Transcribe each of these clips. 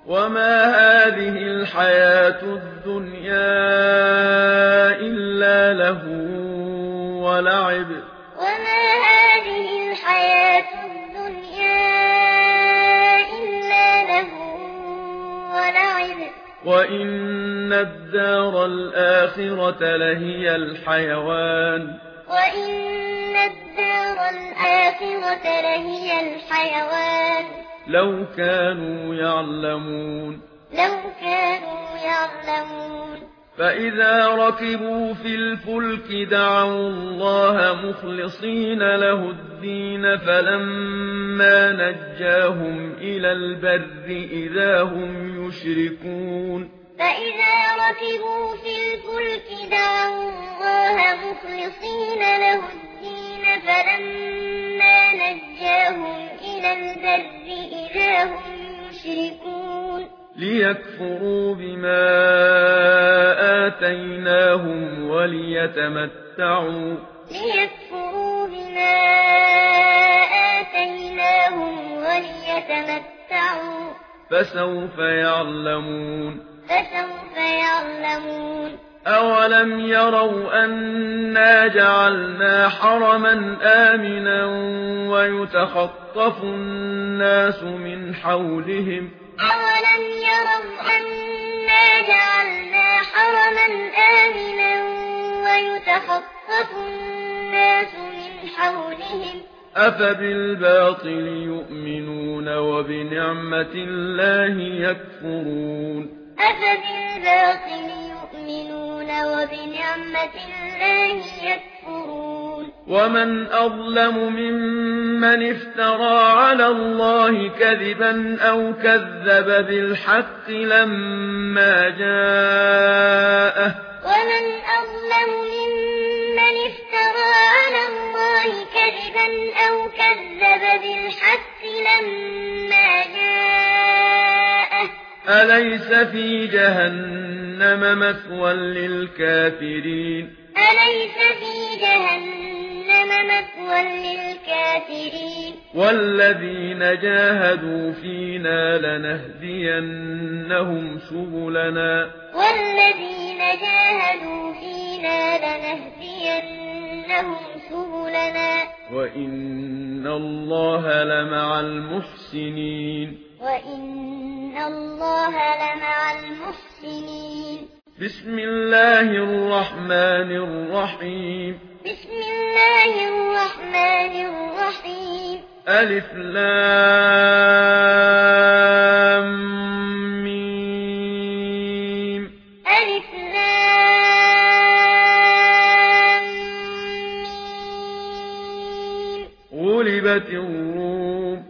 وما هذه الحياة الدنيا إلا لهو ولعب وما هذه الحياة الدنيا إلا لهو ولعب وإن الدار الآخرة لهي الحيوان وإن الدار الآخرة لهي الحيوان لو كانوا يعلمون فإذا ركبوا في الفلك دعوا الله مخلصين له الدين فلما نجاهم إلى البر إذا هم يشركون فإذا ركبوا في الفلك دعوا الله مخلصين له الدين فلما نجاهم إلى البر إذا هم يشركون ليكفروا بما آتيناهم وليتمتعوا فسوف يعلمون أولم يروا أنا جعلنا حرما آمنا ويتخطف الناس من حولهم أولم يروا أنا جعلنا حرما آمنا ويتخطف الناس من حولهم أفبالباطل يؤمنون وبنعمة الله يكفرون ومن أظلم ممن افترى على الله كذبا أو كذب بالحق لما جاءه ومن أظلم ممن افترى على الله كذبا أو كذب بالحق لما جاءه أليس في جهنم مثوى للكافرين والذين جاهدوا فينا لنهدينهم سبلنا وإن الله لمع المحسنين بسم الله الرحمن الرحيم ألف لام ميم غلبت الروم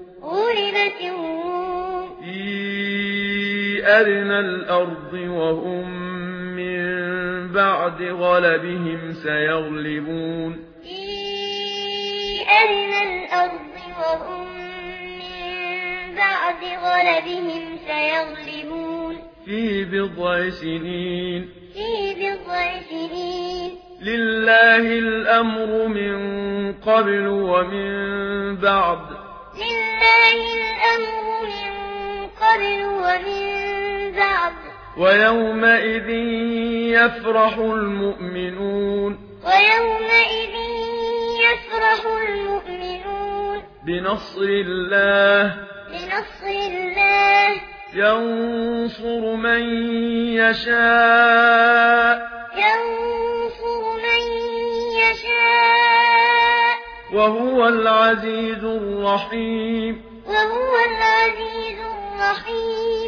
في أدنى الأرض وهم من بعد غلبهم سيغلبون في بضع سنين لله الأمر من قبل ومن بعد ويومئذ يفرح المؤمنون بنصر الله ينصر من يشاء وهو العزيز الرحيم